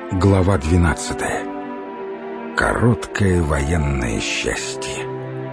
Глава 12. Короткое военное счастье.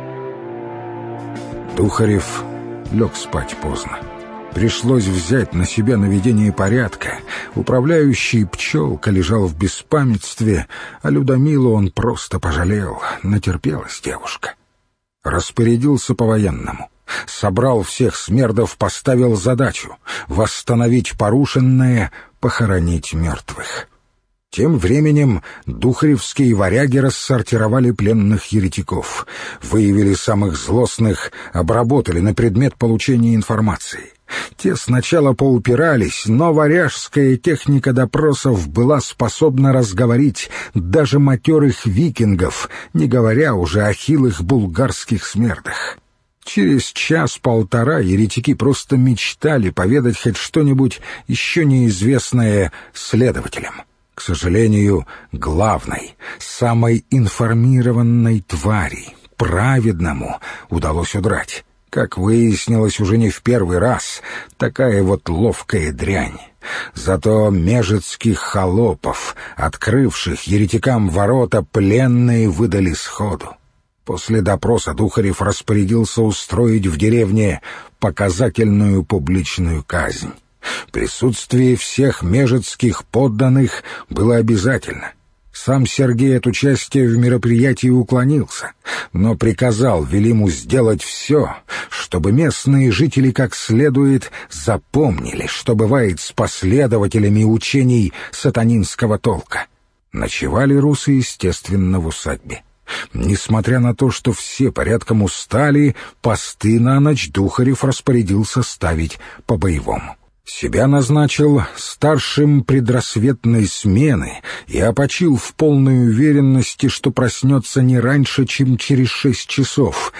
Духарев лег спать поздно. Пришлось взять на себя наведение порядка. Управляющий Пчелка лежал в беспамятстве, а Людмилу он просто пожалел. Натерпелась девушка. Распорядился по-военному. Собрал всех смердов, поставил задачу — восстановить порушенное, похоронить мертвых. Тем временем духаревские варяги рассортировали пленных еретиков, выявили самых злостных, обработали на предмет получения информации. Те сначала поупирались, но варяжская техника допросов была способна разговорить даже матерых викингов, не говоря уже о хилых булгарских смердах. Через час-полтора еретики просто мечтали поведать хоть что-нибудь еще неизвестное следователям. К сожалению, главной, самой информированной твари, праведному, удалось удрать. Как выяснилось уже не в первый раз, такая вот ловкая дрянь. Зато межецких холопов, открывших еретикам ворота, пленные выдали сходу. После допроса Духарев распорядился устроить в деревне показательную публичную казнь. Присутствие всех межецких подданных было обязательно. Сам Сергей от участия в мероприятии уклонился, но приказал Велиму сделать все, чтобы местные жители как следует запомнили, что бывает с последователями учений сатанинского толка. Ночевали русы, естественно, в усадьбе. Несмотря на то, что все порядком устали, посты на ночь Духарев распорядился ставить по-боевому. Себя назначил старшим предрассветной смены и опочил в полной уверенности, что проснется не раньше, чем через 6 часов.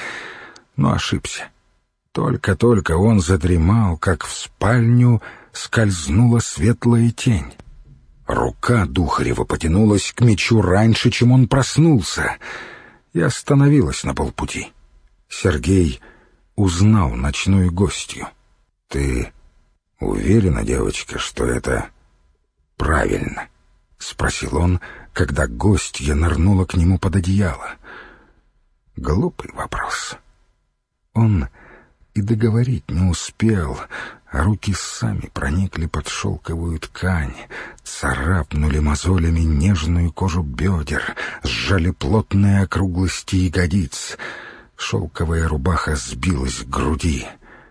Но ошибся. Только-только он задремал, как в спальню скользнула светлая тень. Рука Духарева потянулась к мечу раньше, чем он проснулся, и остановилась на полпути. Сергей узнал ночную гостью. «Ты уверена, девочка, что это правильно?» — спросил он, когда гостья нырнула к нему под одеяло. Глупый вопрос. Он и договорить не успел, а руки сами проникли под шелковую ткань, царапнули мозолями нежную кожу бедер, сжали плотные округлости ягодиц. Шелковая рубаха сбилась к груди.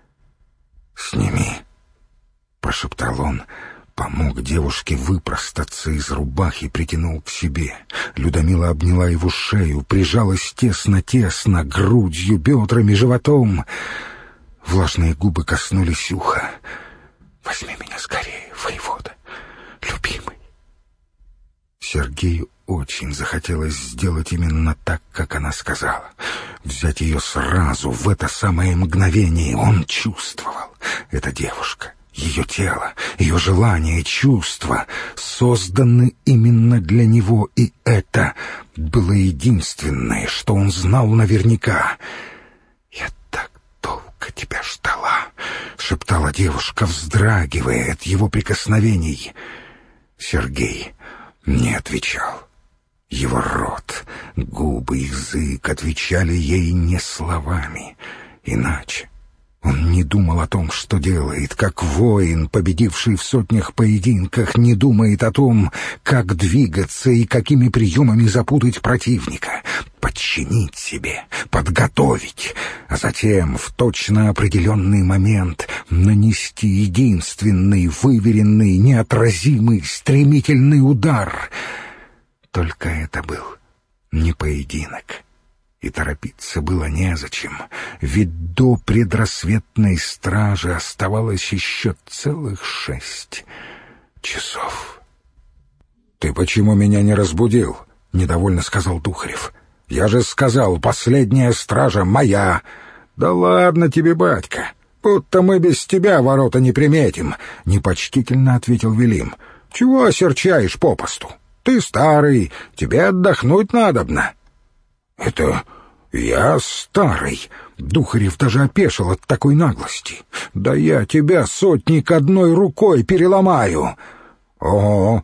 «Сними», — пошептал он, помог девушке выпростаться из рубахи, притянул к себе. Людмила обняла его шею, прижалась тесно-тесно, грудью, бедрами, животом. Влажные губы коснулись уха. «Возьми меня скорее, воевода, любимый». Сергею очень захотелось сделать именно так, как она сказала. Взять ее сразу, в это самое мгновение. Он чувствовал. Эта девушка, ее тело, ее желания, чувства созданы именно для него, и это было единственное, что он знал наверняка. «Я так долго тебя ждала», — шептала девушка, вздрагивая от его прикосновений. Сергей не отвечал. Его рот, губы, язык отвечали ей не словами. Иначе он не думал о том, что делает, как воин, победивший в сотнях поединках, не думает о том, как двигаться и какими приемами запутать противника, подчинить себе, подготовить, а затем в точно определенный момент нанести единственный, выверенный, неотразимый, стремительный удар. Только это был не поединок. И торопиться было незачем, ведь до предрассветной стражи оставалось еще целых 6 часов. «Ты почему меня не разбудил?» — недовольно сказал Духарев. «Я же сказал, последняя стража моя». «Да ладно тебе, батька, будто мы без тебя ворота не приметим», — непочтительно ответил Велим. «Чего осерчаешь попосту? Ты старый, тебе отдохнуть надобно». «Это я старый?» Духарев даже опешил от такой наглости. «Да я тебя, сотник, одной рукой переломаю!» «О,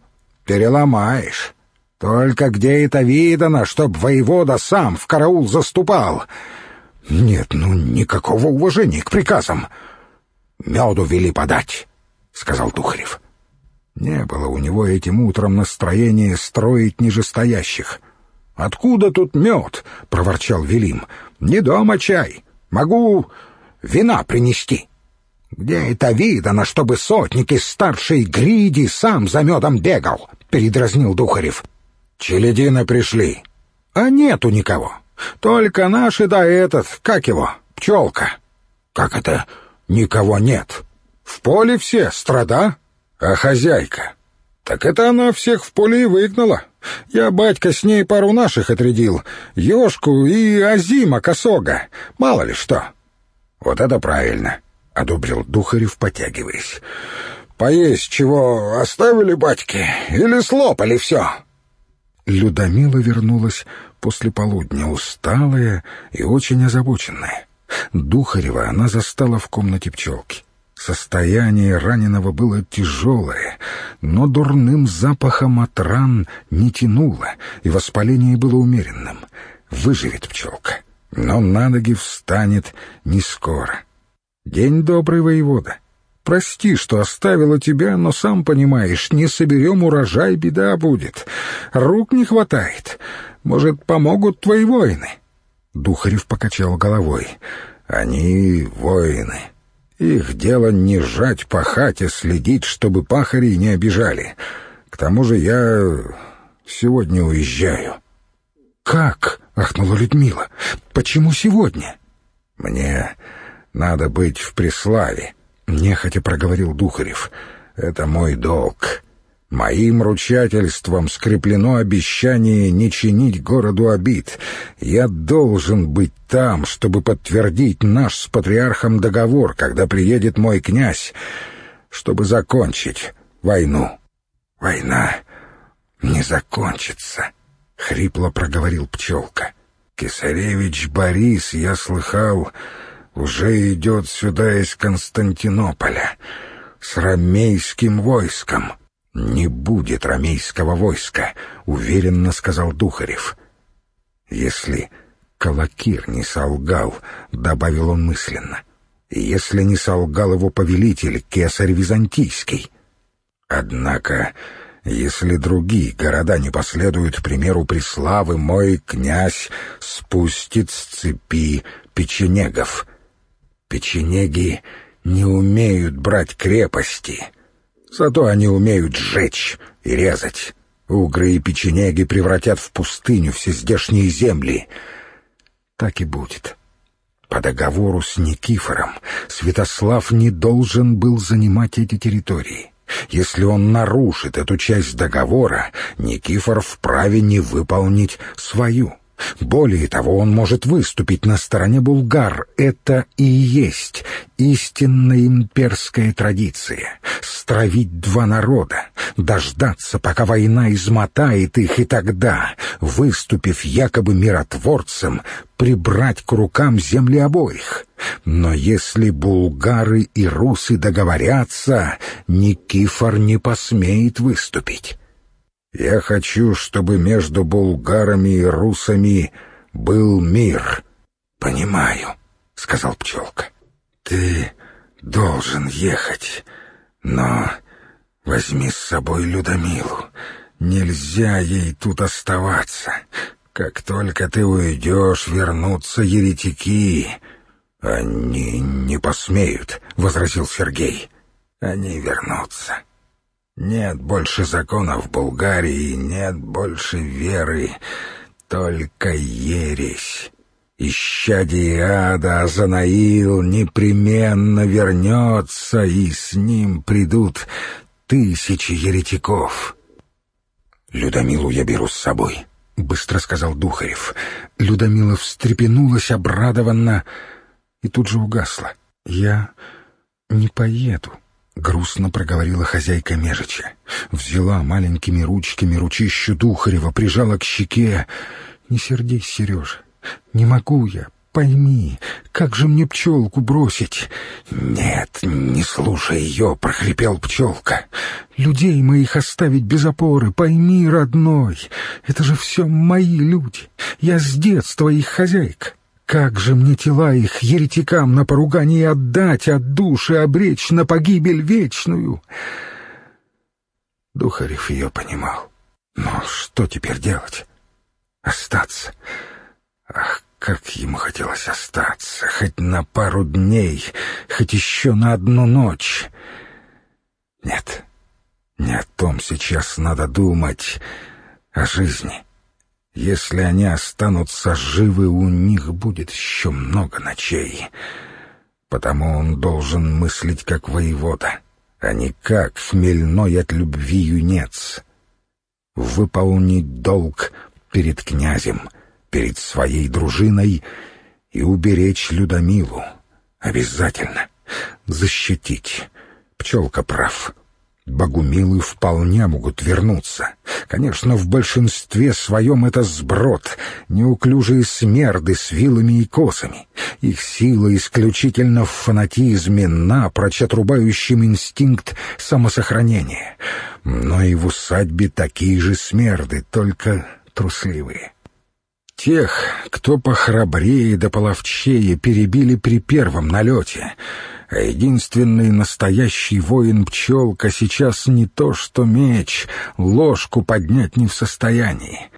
переломаешь. Только где это видано, чтоб воевода сам в караул заступал? Нет, никакого уважения к приказам. Меду вели подать, — сказал Духарев. Не было у него этим утром настроения строить нижестоящих. «Откуда тут мед?» — проворчал Велим. «Не дома чай. Могу вина принести». «Где это видано, чтобы сотник из старшей гриди сам за медом бегал?» — передразнил Духарев. «Челядины пришли». «А нету никого. Только наши да этот, как его, пчелка». «Как это никого нет? В поле все страда, а хозяйка?» «Так это она всех в поле и выгнала. Я, батька, с ней пару наших отрядил, Ёшку и Азима Косога, мало ли что». «Вот это правильно», — одобрил Духарев, потягиваясь. «Поесть чего оставили, батьки, или слопали все?» Людомила вернулась после полудня, усталая и очень озабоченная. Духарева она застала в комнате пчелки. Состояние раненого было тяжелое, но дурным запахом от ран не тянуло, и воспаление было умеренным. Выживет пчелка, но на ноги встанет не скоро. «День добрый, воевода. Прости, что оставила тебя, но, сам понимаешь, не соберем урожай, беда будет. Рук не хватает. Может, помогут твои воины?» Духарев покачал головой. «Они воины. Их дело не жать по хате, следить, чтобы пахари не обижали. К тому же я сегодня уезжаю». «Как?» — ахнула Людмила. «Почему сегодня?» «Мне надо быть в Преславе», — нехотя проговорил Духарев. «Это мой долг. Моим ручательством скреплено обещание не чинить городу обид. Я должен быть там, чтобы подтвердить наш с патриархом договор, когда приедет мой князь, чтобы закончить войну». «Война не закончится», — хрипло проговорил пчелка. «Кесаревич Борис, я слыхал, уже идет сюда из Константинополя с ромейским войском». «Не будет ромейского войска», — уверенно сказал Духарев. «Если Калакир не солгал», — добавил он мысленно, «и если не солгал его повелитель, кесарь Византийский. Однако, если другие города не последуют примеру Преславы, мой князь спустит с цепи печенегов. Печенеги не умеют брать крепости». Зато они умеют сжечь и резать. Угры и печенеги превратят в пустыню все здешние земли. Так и будет. По договору с Никифором Святослав не должен был занимать эти территории. Если он нарушит эту часть договора, Никифор вправе не выполнить свою. Более того, он может выступить на стороне булгар. Это и есть истинная имперская традиция — стравить два народа, дождаться, пока война измотает их, и тогда, выступив якобы миротворцем, прибрать к рукам земли обоих. Но если булгары и русы договорятся, Никифор не посмеет выступить. Я хочу, чтобы между булгарами и русами был мир». «Понимаю», — сказал пчелка. «Ты должен ехать, но возьми с собой Людомилу. Нельзя ей тут оставаться. Как только ты уйдешь, вернутся еретики». «Они не посмеют», — возразил Сергей. «Они вернутся. Нет больше законов в Булгарии, нет больше веры, только ересь. Исчадие ада Азанаил непременно вернется, и с ним придут тысячи еретиков». «Людомилу я беру с собой», — быстро сказал Духарев. Людомила встрепенулась обрадованно и тут же угасла. «Я не поеду», — грустно проговорила хозяйка Межича. Взяла маленькими ручками ручищу Духарева, прижала к щеке. «Не сердись, Сережа, не могу я, пойми, как же мне пчелку бросить?» «Нет, не слушай ее», — прохрипел Пчелка. «Людей моих оставить без опоры, пойми, родной, это же все мои люди, я с детства их хозяйка. Как же мне тела их еретикам на поругание отдать, от души обречь на погибель вечную?» Духарев ее понимал. Но что теперь делать? Остаться. Ах, как ему хотелось остаться, хоть на пару дней, хоть еще на одну ночь. Нет, не о том сейчас надо думать, о жизни. Если они останутся живы, у них будет еще много ночей. Потому он должен мыслить как воевода, а не как хмельной от любви юнец. Выполнить долг перед князем, перед своей дружиной и уберечь Людомилу. Обязательно. Защитить. Пчелка прав. Богумилы вполне могут вернуться. Конечно, в большинстве своем это сброд, неуклюжие смерды с вилами и косами. Их сила исключительно в фанатизме, напрочь отрубающем инстинкт самосохранения. Но и в усадьбе такие же смерды, только трусливые. Тех, кто похрабрее да половчее, перебили при первом налете. А единственный настоящий воин Пчелка сейчас не то что меч, ложку поднять не в состоянии.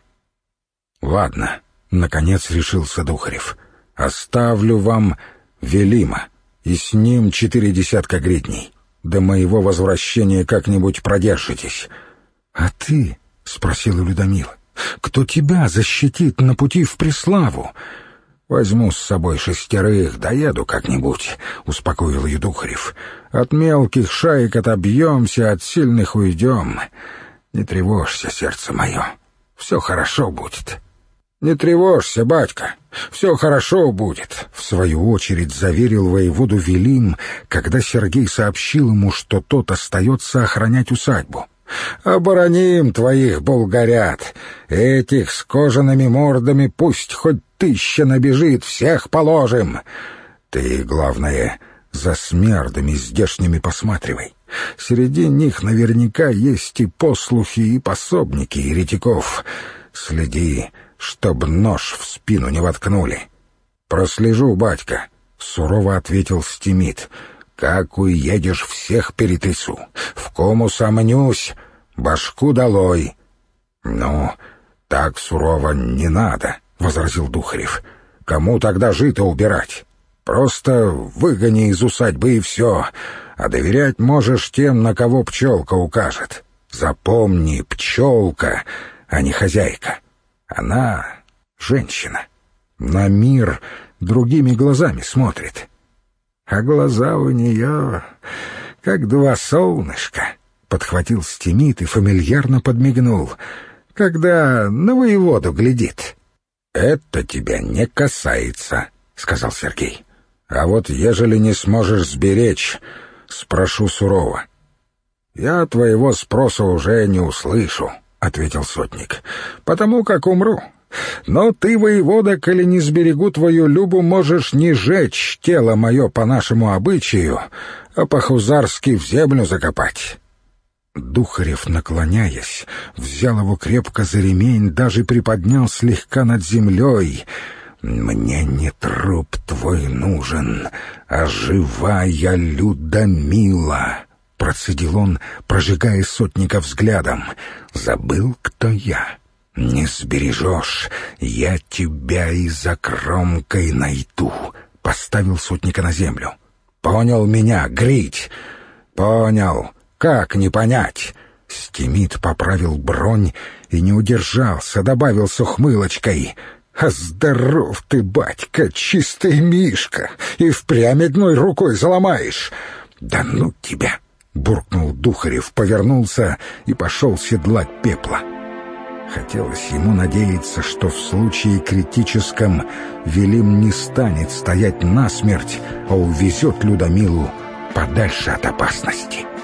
«Ладно», — наконец решился Духарев, — «оставлю вам Велима, и с ним 4 десятка гридней. До моего возвращения как-нибудь продержитесь». «А ты?» — спросила Людомила. «Кто тебя защитит на пути в Преславу?» «Возьму с собой 6, доеду как-нибудь», — успокоил ее Духарев. «От мелких шаек отобьемся, от сильных уйдем. Не тревожься, сердце мое, все хорошо будет». «Не тревожься, батька, все хорошо будет», — в свою очередь заверил воеводу Велим, когда Сергей сообщил ему, что тот остается охранять усадьбу. «Обороним твоих булгарят, этих с кожаными мордами пусть хоть 1000 набежит, всех положим. Ты, главное, за смердами здешними посматривай. Среди них наверняка есть и послухи, и пособники еретиков. Следи, чтоб нож в спину не воткнули». «Прослежу, батька», — сурово ответил Стимит. «Как уедешь, всех перетрясу. В кому сомнюсь, башку долой». «Ну, так сурово не надо», — возразил Духарев. «Кому тогда жито убирать? Просто выгони из усадьбы и все, а доверять можешь тем, на кого Пчелка укажет. Запомни, Пчелка, а не хозяйка. Она женщина, на мир другими глазами смотрит. А глаза у нее как 2 солнышка», — подхватил Стимит и фамильярно подмигнул, «когда на воеводу глядит». «Это тебя не касается», — сказал Сергей. «А вот ежели не сможешь сберечь, спрошу сурово». «Я твоего спроса уже не услышу», — ответил сотник, «потому как умру. Но ты, воевода, коли не сберегу твою Любу, можешь не жечь тело мое по нашему обычаю, а по-хузарски в землю закопать». Духарев, наклоняясь, взял его крепко за ремень, даже приподнял слегка над землей. «Мне не труп твой нужен, а живая Людомила», — процедил он, прожигая сотника взглядом. «Забыл, кто я? Не сбережешь, я тебя и за кромкой найду», — поставил сотника на землю. «Понял меня, Грить?» «Понял. Как не понять?» Стимит поправил бронь и не удержался, добавил с ухмылочкой: «А здоров ты, батька, чистый мишка, и впрямь одной рукой заломаешь!» «Да ну тебя!» — буркнул Духарев, повернулся и пошел седлать Пепла. Хотелось ему надеяться, что в случае критическом Велим не станет стоять насмерть, а увезет Людомилу подальше от опасности.